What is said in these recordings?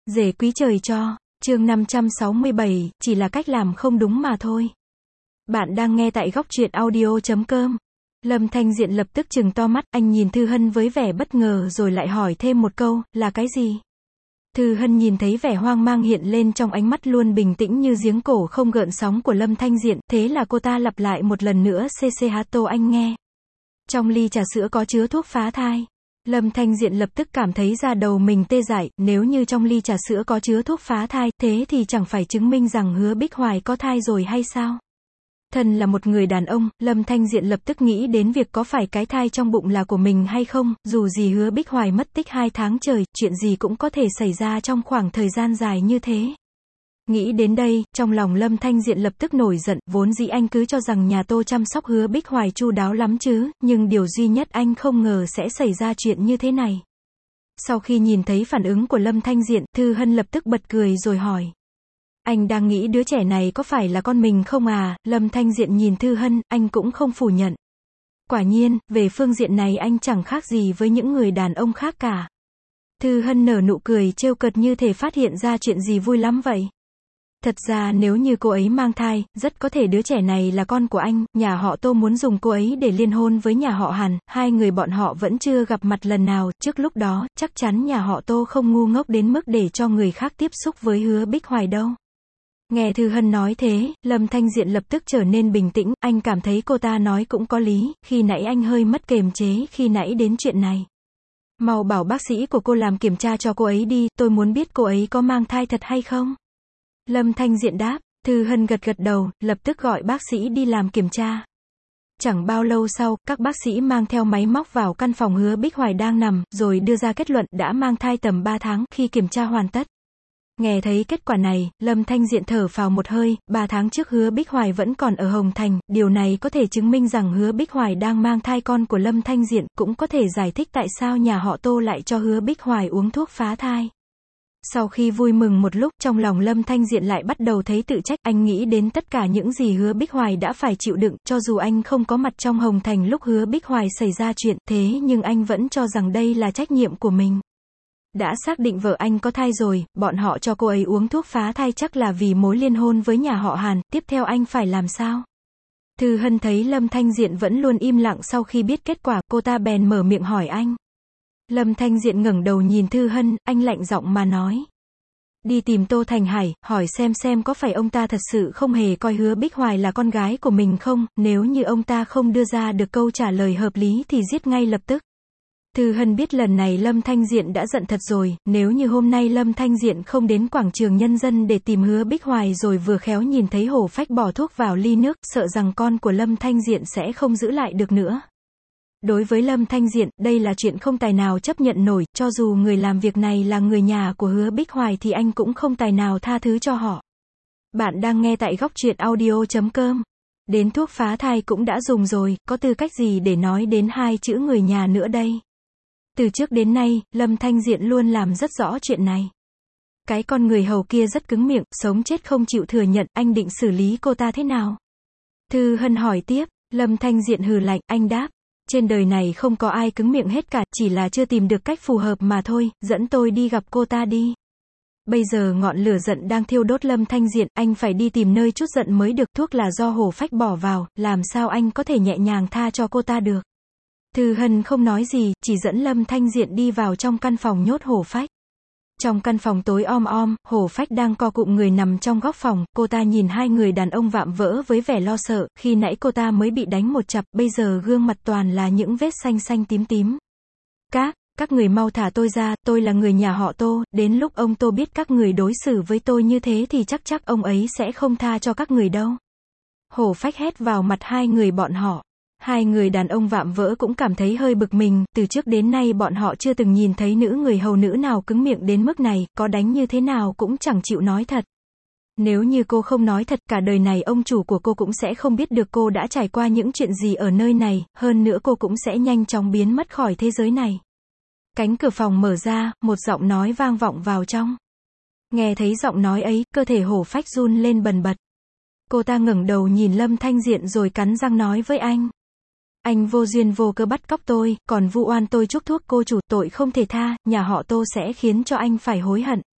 Rể quý trời cho, chương 567, chỉ là cách làm không đúng mà thôi. Bạn đang nghe tại góc truyện audio.com. Lâm Thanh Diện lập tức trừng to mắt, anh nhìn Thư Hân với vẻ bất ngờ rồi lại hỏi thêm một câu, là cái gì? Thư Hân nhìn thấy vẻ hoang mang hiện lên trong ánh mắt luôn bình tĩnh như giếng cổ không gợn sóng của Lâm Thanh Diện, thế là cô ta lặp lại một lần nữa CCHTO anh nghe. Trong ly trà sữa có chứa thuốc phá thai. Lâm Thanh Diện lập tức cảm thấy da đầu mình tê dại, nếu như trong ly trà sữa có chứa thuốc phá thai, thế thì chẳng phải chứng minh rằng Hứa Bích Hoài có thai rồi hay sao? Thân là một người đàn ông, Lâm Thanh Diện lập tức nghĩ đến việc có phải cái thai trong bụng là của mình hay không, dù gì Hứa Bích Hoài mất tích 2 tháng trời, chuyện gì cũng có thể xảy ra trong khoảng thời gian dài như thế. Nghĩ đến đây, trong lòng Lâm Thanh Diện lập tức nổi giận, vốn dĩ anh cứ cho rằng nhà Tô chăm sóc Hứa Bích Hoài chu đáo lắm chứ, nhưng điều duy nhất anh không ngờ sẽ xảy ra chuyện như thế này. Sau khi nhìn thấy phản ứng của Lâm Thanh Diện, Thư Hân lập tức bật cười rồi hỏi. Anh đang nghĩ đứa trẻ này có phải là con mình không à? Lâm Thanh Diện nhìn Thư Hân, anh cũng không phủ nhận. Quả nhiên, về phương diện này anh chẳng khác gì với những người đàn ông khác cả. Thư Hân nở nụ cười trêu cợt như thể phát hiện ra chuyện gì vui lắm vậy. Thật ra nếu như cô ấy mang thai, rất có thể đứa trẻ này là con của anh, nhà họ Tô muốn dùng cô ấy để liên hôn với nhà họ Hàn, hai người bọn họ vẫn chưa gặp mặt lần nào, trước lúc đó, chắc chắn nhà họ Tô không ngu ngốc đến mức để cho người khác tiếp xúc với Hứa Bích Hoài đâu. Nghe Thư Hân nói thế, Lâm Thanh Diện lập tức trở nên bình tĩnh, anh cảm thấy cô ta nói cũng có lý, khi nãy anh hơi mất kiềm chế khi nãy đến chuyện này. Mau bảo bác sĩ của cô làm kiểm tra cho cô ấy đi, tôi muốn biết cô ấy có mang thai thật hay không. Lâm Thanh Diện đáp, Thư Hân gật gật đầu, lập tức gọi bác sĩ đi làm kiểm tra. Chẳng bao lâu sau, các bác sĩ mang theo máy móc vào căn phòng Hứa Bích Hoài đang nằm, rồi đưa ra kết luận đã mang thai tầm 3 tháng, khi kiểm tra hoàn tất. Nghe thấy kết quả này, Lâm Thanh Diện thở phào một hơi, 3 tháng trước Hứa Bích Hoài vẫn còn ở Hồng Thành, điều này có thể chứng minh rằng Hứa Bích Hoài đang mang thai con của Lâm Thanh Diện, cũng có thể giải thích tại sao nhà họ Tô lại cho Hứa Bích Hoài uống thuốc phá thai. Sau khi vui mừng một lúc, trong lòng Lâm Thanh Diện lại bắt đầu thấy tự trách, anh nghĩ đến tất cả những gì Hứa Bích Hoài đã phải chịu đựng, cho dù anh không có mặt trong Hồng Thành lúc Hứa Bích Hoài xảy ra chuyện, thế nhưng anh vẫn cho rằng đây là trách nhiệm của mình. Đã xác định vợ anh có thai rồi, bọn họ cho cô ấy uống thuốc phá thai chắc là vì mối liên hôn với nhà họ Hàn, tiếp theo anh phải làm sao? Thư Hân thấy Lâm Thanh Diện vẫn luôn im lặng sau khi biết kết quả, cô ta bèn mở miệng hỏi anh. Lâm Thanh Diện ngẩng đầu nhìn Thư Hân, anh lạnh giọng mà nói. Đi tìm Tô Thành Hải, hỏi xem có phải ông ta thật sự không hề coi Hứa Bích Hoài là con gái của mình không, nếu như ông ta không đưa ra được câu trả lời hợp lý thì giết ngay lập tức. Thư Hân biết lần này Lâm Thanh Diện đã giận thật rồi, nếu như hôm nay Lâm Thanh Diện không đến quảng trường Nhân Dân để tìm Hứa Bích Hoài rồi vừa khéo nhìn thấy Hổ Phách bỏ thuốc vào ly nước, sợ rằng con của Lâm Thanh Diện sẽ không giữ lại được nữa. Đối với Lâm Thanh Diện, đây là chuyện không tài nào chấp nhận nổi, cho dù người làm việc này là người nhà của Hứa Bích Hoài thì anh cũng không tài nào tha thứ cho họ. Bạn đang nghe tại góc truyện audio.com. Đến thuốc phá thai cũng đã dùng rồi, có tư cách gì để nói đến hai chữ người nhà nữa đây? Từ trước đến nay, Lâm Thanh Diện luôn làm rất rõ chuyện này. Cái con người hầu kia rất cứng miệng, sống chết không chịu thừa nhận, anh định xử lý cô ta thế nào? Thư Hân hỏi tiếp, Lâm Thanh Diện hừ lạnh, anh đáp. Trên đời này không có ai cứng miệng hết cả, chỉ là chưa tìm được cách phù hợp mà thôi, dẫn tôi đi gặp cô ta đi. Bây giờ ngọn lửa giận đang thiêu đốt Lâm Thanh Diện, anh phải đi tìm nơi trút giận mới được, thuốc là do Hổ Phách bỏ vào, làm sao anh có thể nhẹ nhàng tha cho cô ta được. Thư Hân không nói gì, chỉ dẫn Lâm Thanh Diện đi vào trong căn phòng nhốt Hổ Phách. Trong căn phòng tối om, Hổ Phách đang co cụm người nằm trong góc phòng, cô ta nhìn hai người đàn ông vạm vỡ với vẻ lo sợ, khi nãy cô ta mới bị đánh một chặp, bây giờ gương mặt toàn là những vết xanh xanh tím tím. Các người mau thả tôi ra, tôi là người nhà họ Tô, đến lúc ông Tô biết các người đối xử với tôi như thế thì chắc ông ấy sẽ không tha cho các người đâu. Hổ Phách hét vào mặt hai người bọn họ. Hai người đàn ông vạm vỡ cũng cảm thấy hơi bực mình, từ trước đến nay bọn họ chưa từng nhìn thấy nữ người hầu nữ nào cứng miệng đến mức này, có đánh như thế nào cũng chẳng chịu nói thật. Nếu như cô không nói thật, cả đời này ông chủ của cô cũng sẽ không biết được cô đã trải qua những chuyện gì ở nơi này, hơn nữa cô cũng sẽ nhanh chóng biến mất khỏi thế giới này. Cánh cửa phòng mở ra, một giọng nói vang vọng vào trong. Nghe thấy giọng nói ấy, cơ thể Hổ Phách run lên bần bật. Cô ta ngẩng đầu nhìn Lâm Thanh Diện rồi cắn răng nói với anh. Anh vô duyên vô cớ bắt cóc tôi, còn vu oan tôi chuốc thuốc cô chủ, tội không thể tha, nhà họ Tô sẽ khiến cho anh phải hối hận.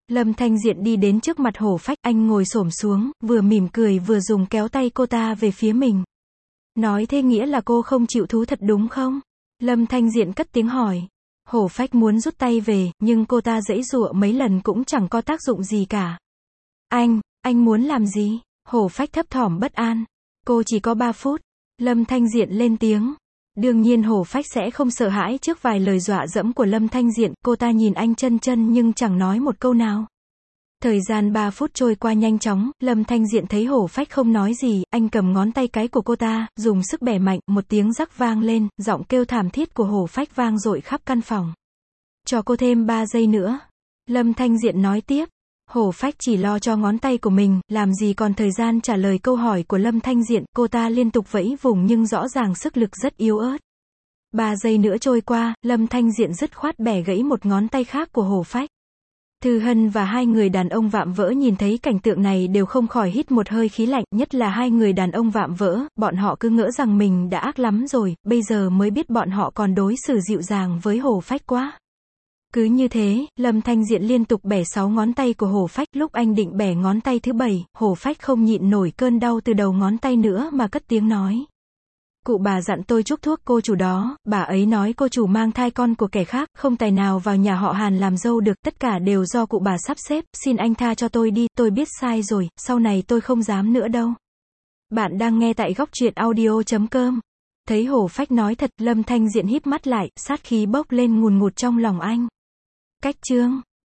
Lâm Thanh Diện đi đến trước mặt Hổ Phách, anh ngồi xổm xuống, vừa mỉm cười vừa dùng kéo tay cô ta về phía mình. Nói thế nghĩa là cô không chịu thú thật đúng không? Lâm Thanh Diện cất tiếng hỏi. Hổ Phách muốn rút tay về, nhưng cô ta giãy giụa mấy lần cũng chẳng có tác dụng gì cả. Anh muốn làm gì? Hổ Phách thấp thỏm bất an. Cô chỉ có 3 phút. Lâm Thanh Diện lên tiếng. Đương nhiên Hổ Phách sẽ không sợ hãi trước vài lời dọa dẫm của Lâm Thanh Diện, cô ta nhìn anh chân chân nhưng chẳng nói một câu nào. Thời gian 3 phút trôi qua nhanh chóng, Lâm Thanh Diện thấy Hổ Phách không nói gì, anh cầm ngón tay cái của cô ta, dùng sức bẻ mạnh, một tiếng rắc vang lên, giọng kêu thảm thiết của Hổ Phách vang dội khắp căn phòng. Cho cô thêm 3 giây nữa. Lâm Thanh Diện nói tiếp. Hổ Phách chỉ lo cho ngón tay của mình, làm gì còn thời gian trả lời câu hỏi của Lâm Thanh Diện, cô ta liên tục vẫy vùng nhưng rõ ràng sức lực rất yếu ớt. 3 giây nữa trôi qua, Lâm Thanh Diện dứt khoát bẻ gãy một ngón tay khác của Hổ Phách. Thư Hân và 2 người đàn ông vạm vỡ nhìn thấy cảnh tượng này đều không khỏi hít một hơi khí lạnh, nhất là 2 người đàn ông vạm vỡ, bọn họ cứ ngỡ rằng mình đã ác lắm rồi, bây giờ mới biết bọn họ còn đối xử dịu dàng với Hổ Phách quá. Cứ như thế, Lâm Thanh Diện liên tục bẻ 6 ngón tay của Hổ Phách, lúc anh định bẻ ngón tay thứ 7, Hổ Phách không nhịn nổi cơn đau từ đầu ngón tay nữa mà cất tiếng nói. Cụ bà dặn tôi chúc thuốc cô chủ đó, bà ấy nói cô chủ mang thai con của kẻ khác, không tài nào vào nhà họ Hàn làm dâu được, tất cả đều do cụ bà sắp xếp, xin anh tha cho tôi đi, tôi biết sai rồi, sau này tôi không dám nữa đâu. Bạn đang nghe tại Góc Truyện Audio.com. Thấy Hổ Phách nói thật, Lâm Thanh Diện híp mắt lại, sát khí bốc lên ngùn ngụt trong lòng anh. Cách chương